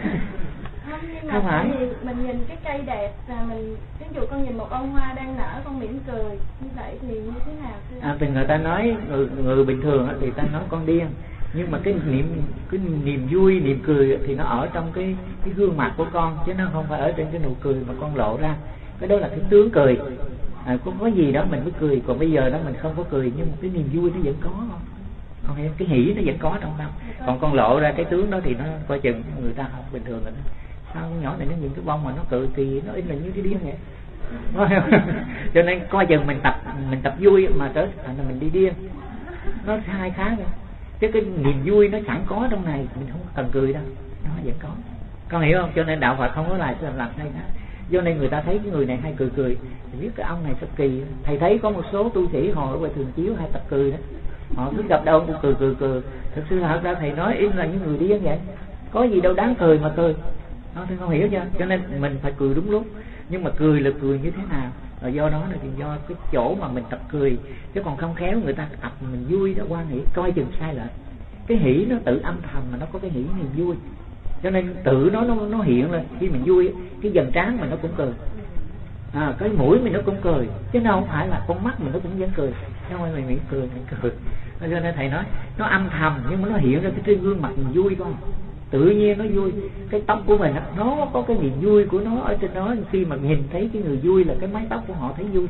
Không phải mình nhìn cái cây đẹp và mình ví dụ con nhìn một bông hoa đang nở con mỉm cười như vậy thì như thế nào? Thì người ta nói người bình thường thì ta nói con điên, nhưng mà cái niềm vui, niềm cười thì nó ở trong cái gương mặt của con, chứ nó không phải ở trên cái nụ cười mà con lộ ra. Cái đó là cái tướng cười. Có gì đó mình mới cười, còn bây giờ đó mình không có cười, nhưng mà cái niềm vui nó vẫn có. Con hiểu, cái hỉ nó vẫn có trong tâm. Còn con lộ ra cái tướng đó thì nó coi chừng người ta không bình thường rồi đó. Sao con nhỏ này nó nhìn cái bông mà nó cười thì nó in là như cái điên vậy. Cho nên coi chừng mình tập vui mà tới là mình đi điên. Nó hai khác rồi. Chứ cái niềm vui nó chẳng có trong này, mình không cần cười đâu, nó vẫn có. Con hiểu không? Cho nên đạo Phật không có làm hay đó. Do nên người ta thấy cái người này hay cười thì biết cái ông này sao kỳ. Thầy thấy có một số tu sĩ họ ở ngoài Thường Chiếu hay tập cười đó, họ cứ gặp đâu cũng cười. Thực sự thật ra thầy nói im là những người điên vậy, có gì đâu đáng cười mà cười. Thầy không hiểu chưa? Cho nên mình phải cười đúng lúc. Nhưng mà cười là cười như thế nào? Rồi do đó là thì do cái chỗ mà mình tập cười, chứ còn không khéo người ta tập mình vui đó, quan hỷ coi chừng sai lệch. Cái hỷ nó tự âm thầm mà nó có cái hỷ niềm vui, cho nên tự nó hiện lên khi mình vui. Cái dần trán mình nó cũng cười, cái mũi mình nó cũng cười, chứ nó không phải là con mắt mình nó cũng vẫn cười, chứ không phải mình cười. Cho nên thầy nói nó âm thầm nhưng mà nó hiện ra cái trên gương mặt mình vui con. Tự nhiên nó vui. Cái tóc của mình nó có cái niềm vui của nó ở trên đó. Khi mà nhìn thấy cái người vui là cái mái tóc của họ thấy vui.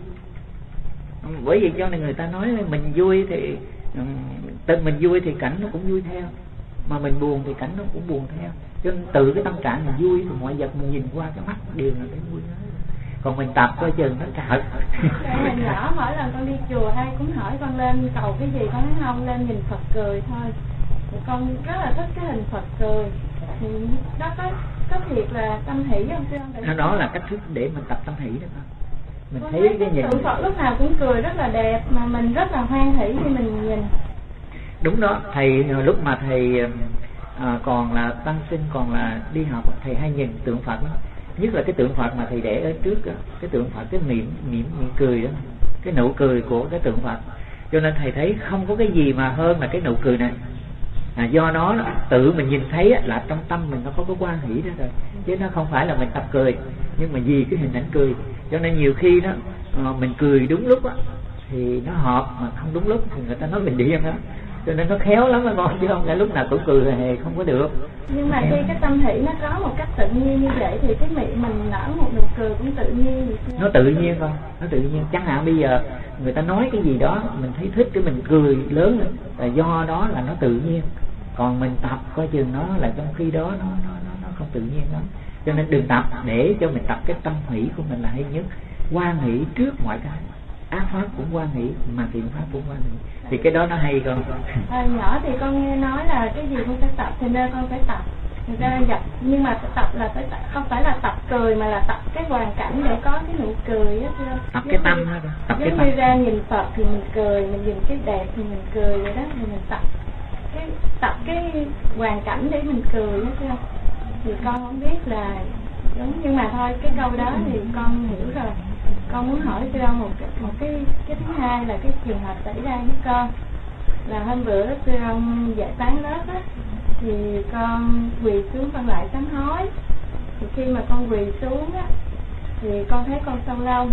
Bởi vì cho nên người ta nói mình vui thì tình mình vui thì cảnh nó cũng vui theo, mà mình buồn thì cảnh nó cũng buồn theo. Cho nên từ cái tâm trạng mình vui thì mọi vật mình nhìn qua cái mắt đều là cái vui đó. Còn mình tập coi chừng nó thật. Hồi nhỏ mỗi lần con đi chùa ai cũng hỏi con lên cầu cái gì, con nói không, lên nhìn Phật cười thôi. Con rất là thích cái hình Phật cười. Thì đó có thiệt là tâm hỷ không sư? Đó là cách thức để mình tập tâm hỷ đó con. Mình thấy cái nhìn Phật lúc nào cũng cười rất là đẹp, mà mình rất là hoan hỷ khi mình nhìn. Đúng đó. Thầy lúc mà thầy còn là tăng sinh, còn là đi học, thầy hay nhìn tượng Phật đó. Nhất là cái tượng Phật mà thầy để ở trước đó, cái tượng Phật, cái miệng cười đó, cái nụ cười của cái tượng Phật. Cho nên thầy thấy không có cái gì mà hơn là cái nụ cười này. Do nó tự mình nhìn thấy là trong tâm mình nó có cái quan hỷ đó rồi, chứ nó không phải là mình tập cười, nhưng mà vì cái hình ảnh cười. Cho nên nhiều khi đó mình cười đúng lúc á thì nó hợp, mà không đúng lúc thì người ta nói mình điên đó. Cho nên nó khéo lắm đó con, chứ không phải lúc nào cũng cười hề không có được. Nhưng mà khi cái tâm hỷ nó có một cách tự nhiên như vậy thì cái miệng mình nở một nụ cười cũng tự nhiên. Nó tự nhiên con, nó tự nhiên. Chẳng hạn bây giờ người ta nói cái gì đó mình thấy thích cái mình cười lớn lên, là do đó là nó tự nhiên. Còn mình tập coi chừng nó là trong khi đó nó không tự nhiên lắm. Cho nên đừng tập, để cho mình tập cái tâm hỷ của mình là hay nhất. Hoan hỷ trước mọi cái, ác pháp cũng hoan hỷ, mà thiện pháp cũng hoan hỷ, thì cái đó nó hay con. Nhỏ thì con nghe nói là cái gì cũng phải tập, thì nên con phải tập. Người ta dập, nhưng mà tập là phải tập, không phải là tập cười mà là tập cái hoàn cảnh để có cái nụ cười á. Tập cái tâm đó, tập cái tâm. Như ra nhìn Phật thì mình cười, mình nhìn cái đẹp thì mình cười vậy đó, thì mình tập. tập cái hoàn cảnh để mình cười đó chứ. Thì con không biết là đúng, nhưng mà thôi cái câu đó thì con hiểu rồi. Con muốn hỏi sư ông một cái thứ hai là cái trường hợp xảy ra với con là hôm bữa sư ông dạy tán lớp á, thì con quỳ xuống con lại sám hối. Thì khi mà con quỳ xuống á thì con thấy con sâu lông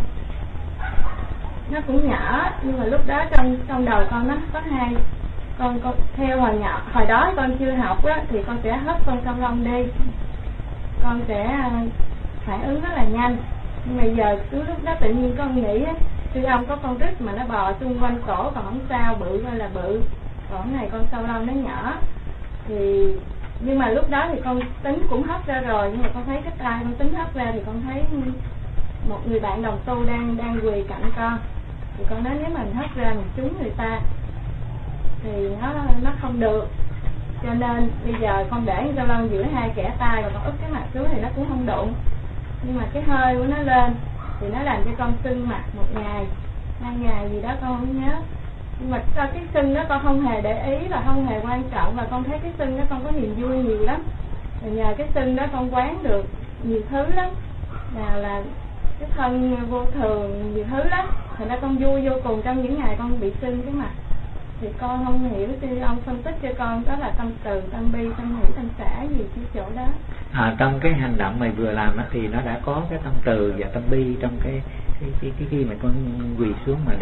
nó cũng nhỏ, nhưng mà lúc đó trong đầu con nó có hai con theo hồi đó con chưa học á thì con sẽ hất con sâu lông đi, con sẽ phản ứng rất là nhanh. Nhưng mà giờ cứ lúc đó tự nhiên con nghĩ á, sư ông có con rít mà nó bò xung quanh cổ còn không sao, bự hay là bự, còn này con sâu lông nó nhỏ. Thì nhưng mà lúc đó thì con tính cũng hất ra rồi, nhưng mà con thấy cái tay con tính hất ra thì con thấy một người bạn đồng tu đang quỳ cạnh con. Thì con nói nếu mà mình hất ra mình trúng người ta thì nó không được, cho nên bây giờ con để sâu lông giữa hai kẻ tay và con úp cái mặt xuống thì nó cũng không đụng. Nhưng mà cái hơi của nó lên thì nó làm cho con sưng mặt 1 ngày 2 ngày gì đó con không nhớ. Nhưng mà sau cái sưng đó con không hề để ý và không hề quan trọng, và con thấy cái sưng đó con có niềm vui nhiều lắm. Và nhờ cái sưng đó con quán được nhiều thứ lắm, là cái thân vô thường nhiều thứ lắm. Thành ra con vui vô cùng trong những ngày con bị sưng cái mặt. Thì con không hiểu thì ông phân tích cho con đó là tâm từ, tâm bi, tâm hỷ, tâm xả gì cái chỗ đó. Trong cái hành động mày vừa làm đó, thì nó đã có cái tâm từ và tâm bi trong cái khi mà con quỳ xuống mà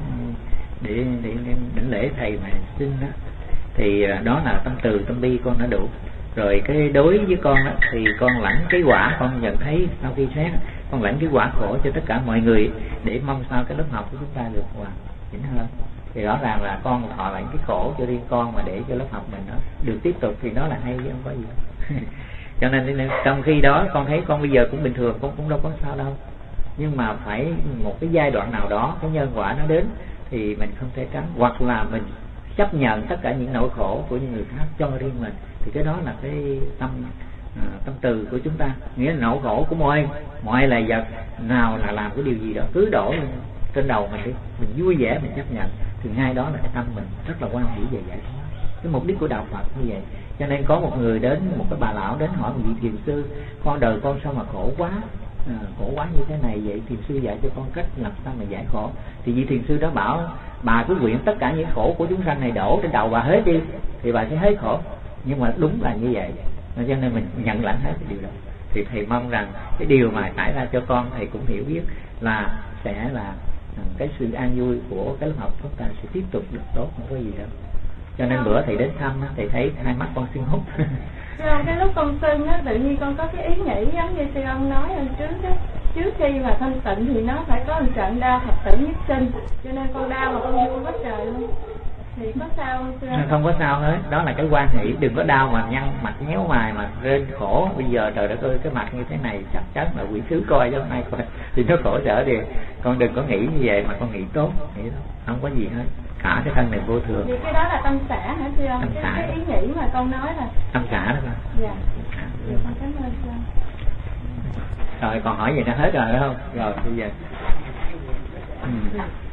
để đảnh lễ thầy mà xin đó, thì đó là tâm từ tâm bi con đã đủ rồi. Cái đối với con đó, thì con lãnh cái quả, con nhận thấy sau khi xét con lãnh cái quả khổ cho tất cả mọi người, để mong sao cái lớp học của chúng ta được hoàn chỉnh hơn. Thì rõ ràng là con thọ lãnh cái khổ cho riêng con, mà để cho lớp học mình nó được tiếp tục thì đó là hay chứ không có gì. Cho nên trong khi đó con thấy con bây giờ cũng bình thường, con cũng đâu có sao đâu. Nhưng mà phải một cái giai đoạn nào đó cái nhân quả nó đến thì mình không thể tránh, hoặc là mình chấp nhận tất cả những nỗi khổ của những người khác cho riêng mình, thì cái đó là cái tâm từ của chúng ta. Nghĩa là nỗi khổ của mọi loài vật nào là làm cái điều gì đó cứ đổ trên đầu mình đi, mình vui vẻ mình chấp nhận, thì ngay đó là cái tâm mình rất là quan hỷ về giải thoát. Cái mục đích của đạo Phật như vậy. Cho nên có một người đến, một cái bà lão đến hỏi một vị thiền sư: con đời con sao mà khổ quá, khổ quá như thế này vậy, thiền sư dạy cho con cách làm sao mà giải khổ. Thì vị thiền sư đó bảo bà cứ nguyện tất cả những khổ của chúng sanh này đổ trên đầu bà hết đi, thì bà sẽ hết khổ. Nhưng mà đúng là như vậy, cho nên mình nhận lãnh hết cái điều đó. Thì thầy mong rằng cái điều mà trải ra cho con, thầy cũng hiểu biết là sẽ là cái sự an vui của cái lớp học chúng ta sẽ tiếp tục được tốt, không có gì đâu. Cho nên bữa thầy đến thăm thầy thấy hai mắt con sưng húp. Cái lúc con sưng á, tự nhiên con có cái ý nghĩ giống như sư ông nói lần trước á, trước khi mà thanh tịnh thì nó phải có một trận đau thập tử nhất sinh, cho nên con đau mà con vui quá trời luôn. Thì có sao không sư ông? Không có sao hết, đó là cái quan hệ. Đừng có đau mà nhăn mặt nhéo mày mà rên khổ. Bây giờ trời đất ơi, cái mặt như thế này chắc chắn là quỷ sứ coi cho hôm nay coi thì nó khổ sở đi. Con đừng có nghĩ như vậy mà con nghĩ tốt, nghĩ đó, không có gì hết. Cả cái thân này vô thường. Thì cái đó là tâm xả hả sư ông? Cái ý nghĩ mà con nói là tâm xả đó mà. Dạ. Dạ con cảm ơn sư ông. Rồi còn hỏi gì đã hết rồi phải không? Rồi bây giờ